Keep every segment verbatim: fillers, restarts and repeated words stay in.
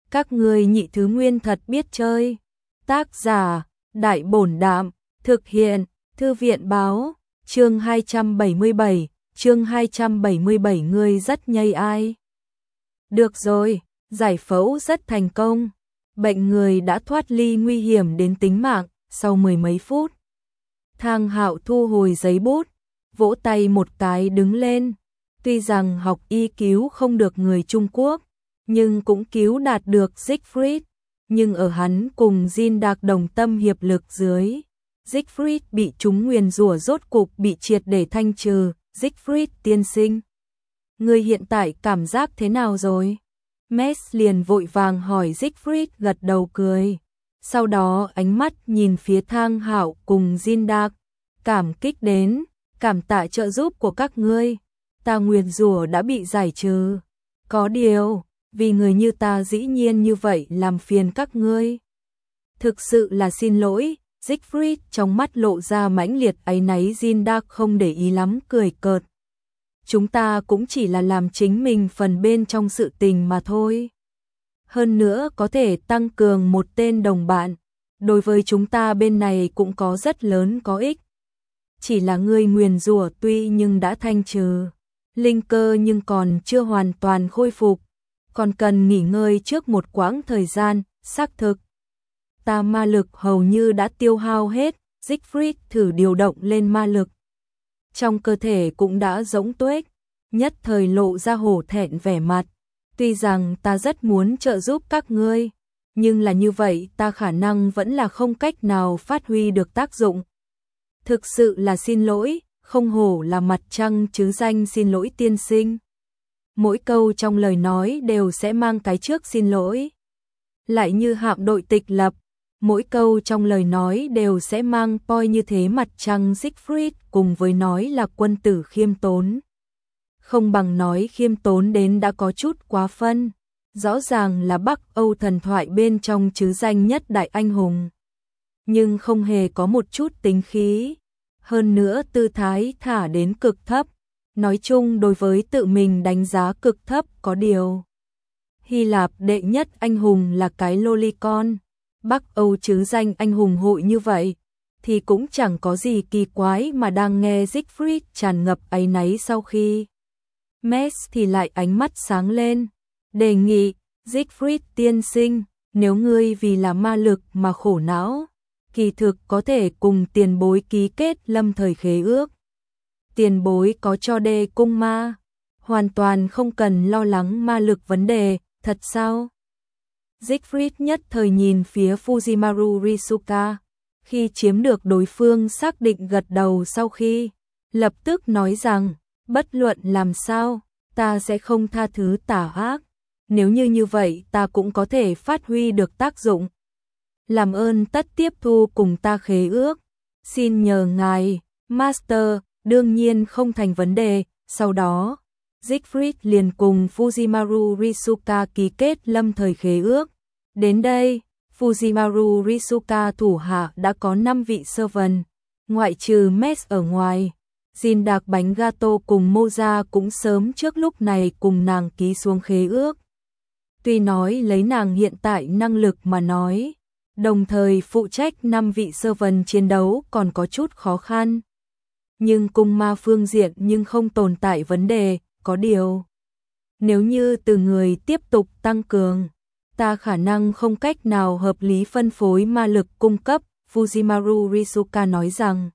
Các ngươi nhị thứ nguyên thật biết chơi. Tác giả, Đại Bổn Đạm, thực hiện, Thư viện Báo, chương hai trăm bảy mươi bảy, chương hai trăm bảy mươi bảy ngươi rất nhây ai. Được rồi, giải phẫu rất thành công. Bệnh người đã thoát ly nguy hiểm đến tính mạng, sau mười mấy phút. Thang Hạo thu hồi giấy bút, vỗ tay một cái đứng lên. Tuy rằng học y cứu không được người Trung Quốc, nhưng cũng cứu đạt được Siegfried. Nhưng ở hắn cùng Jin Đạc đồng tâm hiệp lực dưới, Siegfried bị chúng nguyền rủa rốt cục bị triệt để thanh trừ. Siegfried tiên sinh, người hiện tại cảm giác thế nào rồi? Mess liền vội vàng hỏi. Siegfried gật đầu cười. Sau đó ánh mắt nhìn phía Thang Hạo cùng Jin Đạc, cảm kích đến, cảm tạ trợ giúp của các ngươi. Ta nguyền rủa đã bị giải trừ. Có điều, vì người như ta dĩ nhiên như vậy làm phiền các ngươi. Thực sự là xin lỗi. Siegfried trong mắt lộ ra mãnh liệt áy náy. Jin Đạc không để ý lắm, cười cợt. Chúng ta cũng chỉ là làm chính mình phần bên trong sự tình mà thôi. Hơn nữa có thể tăng cường một tên đồng bạn, đối với chúng ta bên này cũng có rất lớn có ích. Chỉ là ngươi nguyền rủa tuy nhưng đã thanh trừ, linh cơ nhưng còn chưa hoàn toàn khôi phục, còn cần nghỉ ngơi trước một quãng thời gian. Xác thực, ta ma lực hầu như đã tiêu hao hết. Siegfried thử điều động lên ma lực, trong cơ thể cũng đã rỗng tuếch, nhất thời lộ ra hổ thẹn vẻ mặt. Tuy rằng ta rất muốn trợ giúp các ngươi, nhưng là như vậy ta khả năng vẫn là không cách nào phát huy được tác dụng. Thực sự là xin lỗi, không hổ là mặt trăng chứ danh xin lỗi tiên sinh. Mỗi câu trong lời nói đều sẽ mang cái trước xin lỗi. Lại như hạm đội tịch lập, mỗi câu trong lời nói đều sẽ mang poi như thế. Mặt trăng Siegfried cùng với nói là quân tử khiêm tốn, không bằng nói khiêm tốn đến đã có chút quá phân. Rõ ràng là Bắc Âu thần thoại bên trong chứ danh nhất đại anh hùng, nhưng không hề có một chút tính khí. Hơn nữa tư thái thả đến cực thấp, nói chung đối với tự mình đánh giá cực thấp. Có điều, Hy Lạp đệ nhất anh hùng là cái lolicon, Bắc Âu chứ danh anh hùng hội như vậy, thì cũng chẳng có gì kỳ quái. Mà đang nghe Siegfried tràn ngập áy náy sau khi Mess thì lại ánh mắt sáng lên, đề nghị. Siegfried tiên sinh, nếu ngươi vì là ma lực mà khổ não, kỳ thực có thể cùng tiền bối ký kết lâm thời khế ước. Tiền bối có cho đê cung ma, hoàn toàn không cần lo lắng ma lực vấn đề. Thật sao? Siegfried nhất thời nhìn phía Fujimaru Risuka, khi chiếm được đối phương xác định gật đầu sau khi, lập tức nói rằng, bất luận làm sao, ta sẽ không tha thứ tà ác. Nếu như như vậy ta cũng có thể phát huy được tác dụng. Làm ơn tất tiếp thu cùng ta khế ước. Xin nhờ ngài, Master, đương nhiên không thành vấn đề. Sau đó, Siegfried liền cùng Fujimaru Risuka ký kết lâm thời khế ước. Đến đây, Fujimaru Risuka thủ hạ đã có năm vị servant, ngoại trừ Mess ở ngoài. Jin Đạc bánh gato cùng Moza cũng sớm trước lúc này cùng nàng ký xuống khế ước. Tuy nói lấy nàng hiện tại năng lực mà nói, đồng thời phụ trách năm vị servant chiến đấu còn có chút khó khăn. Nhưng cung ma phương diện nhưng không tồn tại vấn đề. Có điều, nếu như từ người tiếp tục tăng cường, ta khả năng không cách nào hợp lý phân phối ma lực cung cấp. Fujimaru Risuka nói rằng,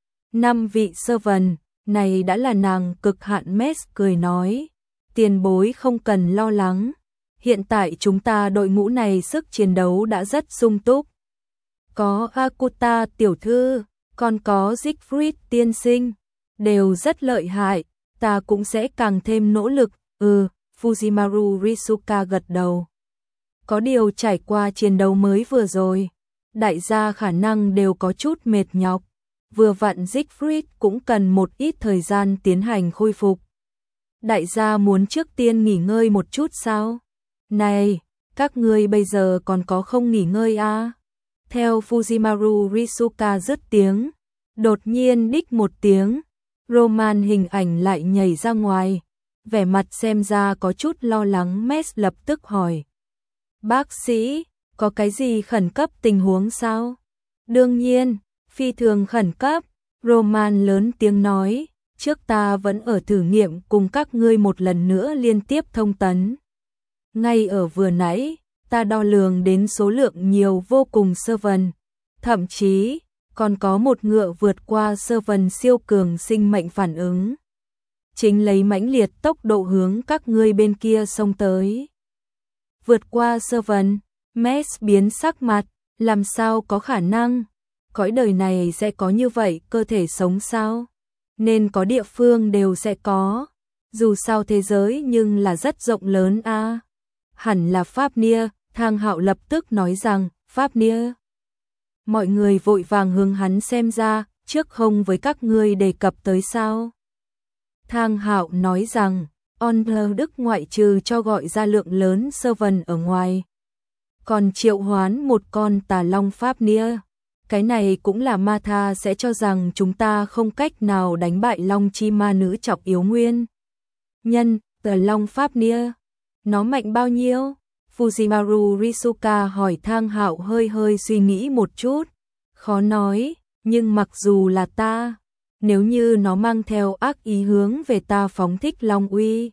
năm vị servant này đã là nàng cực hạn. Mess cười nói, tiền bối không cần lo lắng, hiện tại chúng ta đội ngũ này sức chiến đấu đã rất sung túc. Có Akuta tiểu thư, còn có Siegfried tiên sinh, đều rất lợi hại, ta cũng sẽ càng thêm nỗ lực. Ừ, Fujimaru Risuka gật đầu. Có điều trải qua chiến đấu mới vừa rồi, đại gia khả năng đều có chút mệt nhọc. Vừa vặn Siegfried cũng cần một ít thời gian tiến hành khôi phục. Đại gia muốn trước tiên nghỉ ngơi một chút sao? Này, các ngươi bây giờ còn có không nghỉ ngơi à? Theo Fujimaru Risuka dứt tiếng, đột nhiên đích một tiếng, Roman hình ảnh lại nhảy ra ngoài. Vẻ mặt xem ra có chút lo lắng. Mess lập tức hỏi, Bác sĩ, có cái gì khẩn cấp tình huống sao? Đương nhiên, phi thường khẩn cấp, Roman lớn tiếng nói, trước ta vẫn ở thử nghiệm cùng các ngươi một lần nữa liên tiếp thông tấn. Ngay ở vừa nãy, ta đo lường đến số lượng nhiều vô cùng servant, thậm chí còn có một ngựa vượt qua servant siêu cường sinh mệnh phản ứng. Chính lấy mãnh liệt tốc độ hướng các ngươi bên kia xông tới. Vượt qua servant, Mess biến sắc mặt, làm sao có khả năng? Cõi đời này sẽ có như vậy cơ thể sống sao? Nên có địa phương đều sẽ có. Dù sao thế giới nhưng là rất rộng lớn a. À. Hẳn là Fafnir, Thang Hạo lập tức nói rằng, Fafnir. Mọi người vội vàng hướng hắn xem ra, trước không với các ngươi đề cập tới sao? Thang Hạo nói rằng, Onler Đức ngoại trừ cho gọi ra lượng lớn servant ở ngoài, còn triệu hoán một con tà long Fafnir. Cái này cũng là Martha sẽ cho rằng chúng ta không cách nào đánh bại long chi ma nữ trọng yếu nguyên nhân, tà long Fafnir. Nó mạnh bao nhiêu? Fujimaru Risuka hỏi. Thang Hạo hơi hơi suy nghĩ một chút, khó nói, nhưng mặc dù là ta, nếu như nó mang theo ác ý hướng về ta phóng thích long uy,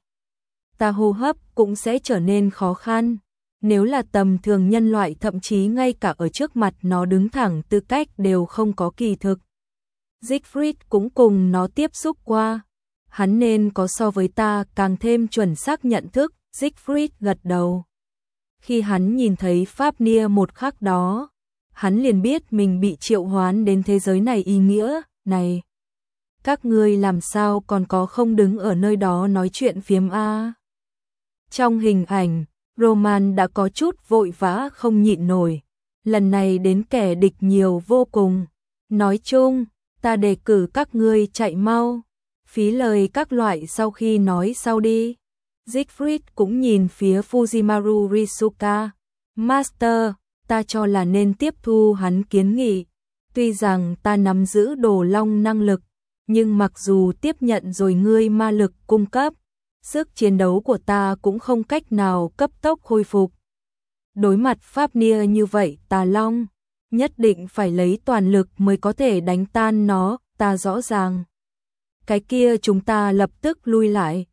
ta hô hấp cũng sẽ trở nên khó khăn. Nếu là tầm thường nhân loại thậm chí ngay cả ở trước mặt nó đứng thẳng tư cách đều không có kỳ thực. Siegfried cũng cùng nó tiếp xúc qua, hắn nên có so với ta càng thêm chuẩn xác nhận thức. Siegfried gật đầu. Khi hắn nhìn thấy Fafnir một khắc đó, hắn liền biết mình bị triệu hoán đến thế giới này ý nghĩa. Này, các ngươi làm sao còn có không đứng ở nơi đó nói chuyện phiếm a? Trong hình ảnh, Roman đã có chút vội vã không nhịn nổi. Lần này đến kẻ địch nhiều vô cùng. Nói chung, ta đề cử các ngươi chạy mau. Phí lời các loại sau khi nói sau đi. Siegfried cũng nhìn phía Fujimaru Risuka. Master, ta cho là nên tiếp thu hắn kiến nghị. Tuy rằng ta nắm giữ đồ long năng lực, nhưng mặc dù tiếp nhận rồi ngươi ma lực cung cấp, sức chiến đấu của ta cũng không cách nào cấp tốc khôi phục. Đối mặt Fafnir như vậy, tà long nhất định phải lấy toàn lực mới có thể đánh tan nó, ta rõ ràng. Cái kia chúng ta lập tức lui lại.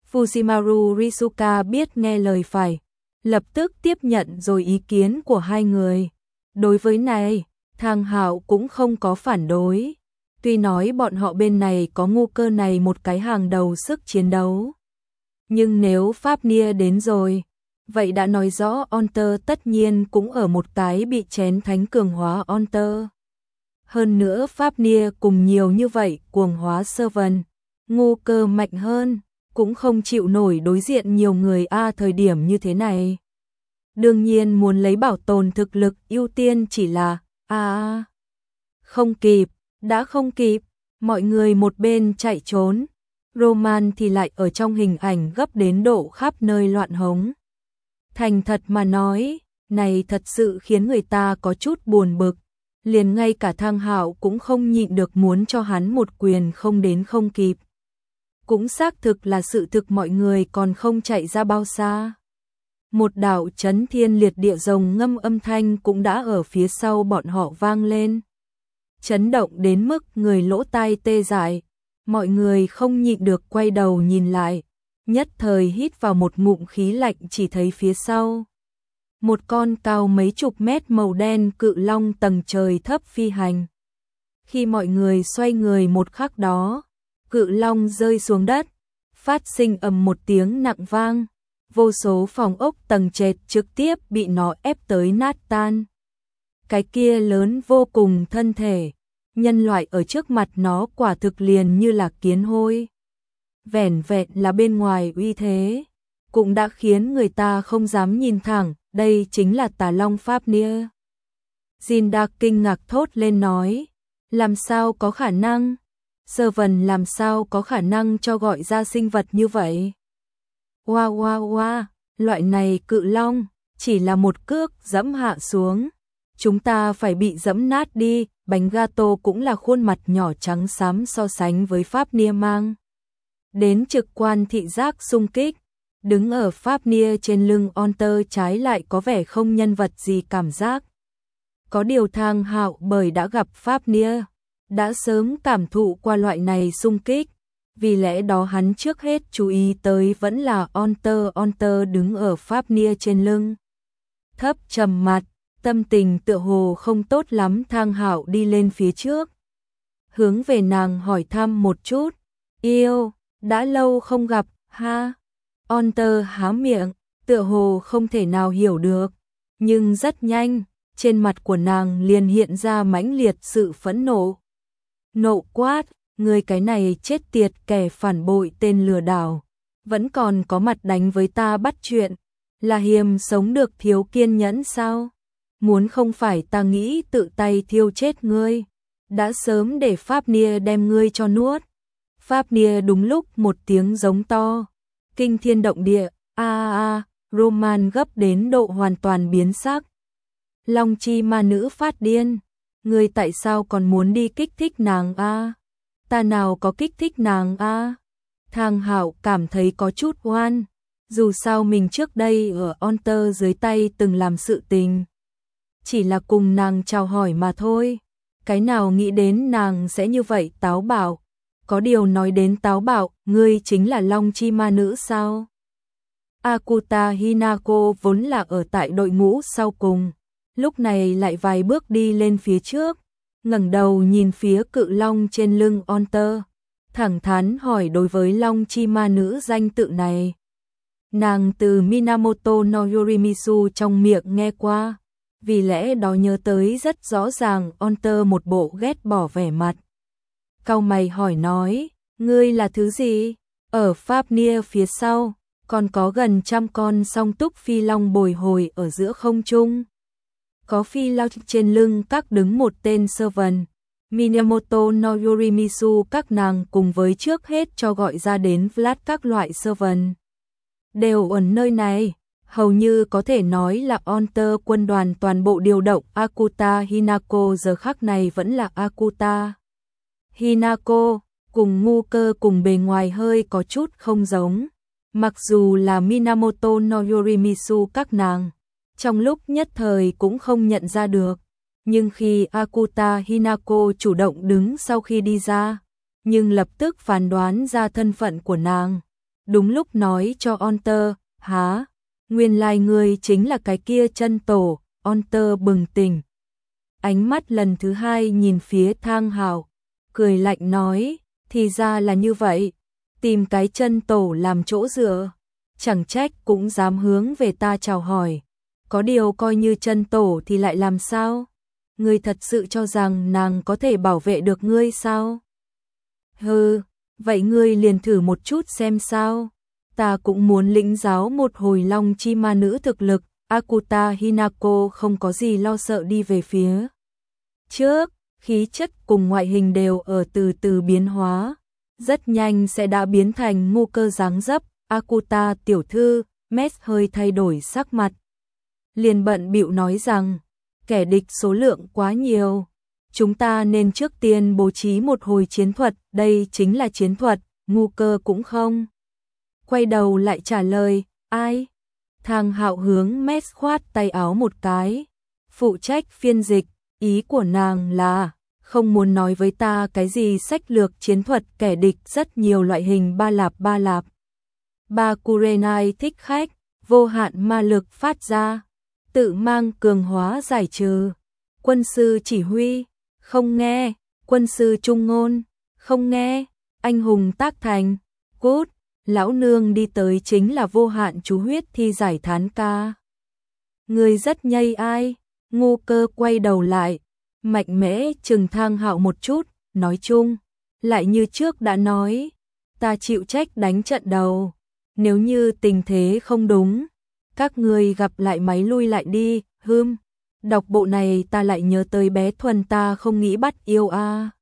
Fujimaru Risuka biết nghe lời phải, lập tức tiếp nhận rồi ý kiến của hai người. Đối với này, Thang Hạo cũng không có phản đối. Tuy nói bọn họ bên này có ngu cơ này một cái hàng đầu sức chiến đấu, nhưng nếu Fafnir đến rồi, vậy đã nói rõ Onter tất nhiên cũng ở một cái bị chén thánh cường hóa Onter. Hơn nữa Fafnir cùng nhiều như vậy cuồng hóa servant, ngu cơ mạnh hơn, cũng không chịu nổi đối diện nhiều người a thời điểm như thế này. Đương nhiên muốn lấy bảo tồn thực lực ưu tiên chỉ là a không kịp, đã không kịp, mọi người một bên chạy trốn. Roman thì lại ở trong hình ảnh gấp đến độ khắp nơi loạn hống. Thành thật mà nói, này thật sự khiến người ta có chút buồn bực. Liền ngay cả Thang Hạo cũng không nhịn được muốn cho hắn một quyền không đến không kịp. Cũng xác thực là sự thực, mọi người còn không chạy ra bao xa. Một đạo chấn thiên liệt địa rồng ngâm âm thanh cũng đã ở phía sau bọn họ vang lên. Chấn động đến mức người lỗ tai tê dại. Mọi người không nhịn được quay đầu nhìn lại, nhất thời hít vào một ngụm khí lạnh, chỉ thấy phía sau một con cao mấy chục mét màu đen cự long tầng trời thấp phi hành. Khi mọi người xoay người một khắc đó, cự long rơi xuống đất, phát sinh ầm một tiếng nặng vang, vô số phòng ốc tầng trệt trực tiếp bị nó ép tới nát tan. Cái kia lớn vô cùng thân thể, nhân loại ở trước mặt nó quả thực liền như là kiến hôi. Vẻn vẹn là bên ngoài uy thế, cũng đã khiến người ta không dám nhìn thẳng, đây chính là tà long Fafnir. Jinda kinh ngạc thốt lên nói, làm sao có khả năng? Servant làm sao có khả năng cho gọi ra sinh vật như vậy? Oa oa oa, loại này cự long, chỉ là một cước dẫm hạ xuống, chúng ta phải bị dẫm nát đi. Bánh gato cũng là khuôn mặt nhỏ trắng xám so sánh với Fafnir mang đến trực quan thị giác xung kích, đứng ở Fafnir trên lưng Onter trái lại có vẻ không nhân vật gì cảm giác. Có điều Thang Hạo bởi đã gặp Fafnir, đã sớm cảm thụ qua loại này xung kích, vì lẽ đó hắn trước hết chú ý tới vẫn là Onter. Onter đứng ở Fafnir trên lưng, thấp trầm mặt, tâm tình tựa hồ không tốt lắm. Thang Hạo đi lên phía trước, hướng về nàng hỏi thăm một chút. Yêu, đã lâu không gặp, ha. Onter há miệng, tựa hồ không thể nào hiểu được, nhưng rất nhanh, trên mặt của nàng liền hiện ra mãnh liệt sự phẫn nộ. Nộ quát, ngươi cái này chết tiệt kẻ phản bội tên lừa đảo, vẫn còn có mặt đánh với ta bắt chuyện, là hiềm sống được thiếu kiên nhẫn sao? Muốn không phải ta nghĩ tự tay thiêu chết ngươi, đã sớm để Fafnir đem ngươi cho nuốt. Fafnir đúng lúc một tiếng giống to, kinh thiên động địa, a a a, Roman gấp đến độ hoàn toàn biến sắc. Long chi ma nữ phát điên, ngươi tại sao còn muốn đi kích thích nàng a? Ta nào có kích thích nàng a? Thang Hạo cảm thấy có chút oan, dù sao mình trước đây ở Onter dưới tay từng làm sự tình, chỉ là cùng nàng chào hỏi mà thôi, cái nào nghĩ đến nàng sẽ như vậy táo bạo. Có điều nói đến táo bạo, ngươi chính là Long chi ma nữ sao? Akuta Hinako vốn là ở tại đội ngũ sau cùng, lúc này lại vài bước đi lên phía trước, ngẩng đầu nhìn phía cự long trên lưng Onter, thẳng thắn hỏi đối với Long chi ma nữ danh tự này. Nàng từ Minamoto no Yorimizu trong miệng nghe qua, vì lẽ đó nhớ tới rất rõ ràng. Onter một bộ ghét bỏ vẻ mặt, cau mày hỏi nói, ngươi là thứ gì? Ở Fafnir phía sau, còn có gần trăm con song túc phi long bồi hồi ở giữa không trung. Có phi long trên lưng các đứng một tên servant. Minamoto no Yorimizu các nàng cùng với trước hết cho gọi ra đến Vlad các loại servant đều ở nơi này, hầu như có thể nói là Onter quân đoàn toàn bộ điều động. Akuta Hinako giờ khắc này vẫn là Akuta Hinako, cùng ngu cơ cùng bề ngoài hơi có chút không giống. Mặc dù là Minamoto no Yorimizu các nàng, trong lúc nhất thời cũng không nhận ra được, nhưng khi Akuta Hinako chủ động đứng sau khi đi ra, nhưng lập tức phán đoán ra thân phận của nàng. Đúng lúc nói cho Onter, há, nguyên lai ngươi chính là cái kia chân tổ. Onter bừng tỉnh, ánh mắt lần thứ hai nhìn phía Thang Hạo, cười lạnh nói, thì ra là như vậy, tìm cái chân tổ làm chỗ dựa, chẳng trách cũng dám hướng về ta chào hỏi, có điều coi như chân tổ thì lại làm sao? Ngươi thật sự cho rằng nàng có thể bảo vệ được ngươi sao? Hừ, vậy ngươi liền thử một chút xem sao, ta cũng muốn lĩnh giáo một hồi Long chi ma nữ thực lực. Akuta Hinako không có gì lo sợ đi về phía trước, khí chất cùng ngoại hình đều ở từ từ biến hóa, rất nhanh sẽ đã biến thành ngu cơ dáng dấp. Akuta tiểu thư, Mess hơi thay đổi sắc mặt, liền bận bịu nói rằng, kẻ địch số lượng quá nhiều, chúng ta nên trước tiên bố trí một hồi chiến thuật. Đây chính là chiến thuật? Ngu cơ cũng không quay đầu lại trả lời, ai? Thang Hạo hướng Mess khoát tay áo một cái, phụ trách phiên dịch, ý của nàng là không muốn nói với ta cái gì sách lược chiến thuật, kẻ địch rất nhiều loại hình ba lạp ba lạp. Ba Kurenai thích khách, vô hạn ma lực phát ra, tự mang cường hóa giải trừ, quân sư chỉ huy, không nghe, quân sư trung ngôn, không nghe, anh hùng tác thành, cút, lão nương đi tới chính là vô hạn chú huyết thi giải thán ca. Người rất nhây ai? Ngu cơ quay đầu lại, mạnh mẽ trừng Thang Hạo một chút, nói chung, lại như trước đã nói, ta chịu trách đánh trận đầu, nếu như tình thế không đúng, các người gặp lại máy lui lại đi. Hưm, đọc bộ này ta lại nhớ tới bé Thuần, ta không nghĩ bắt yêu a.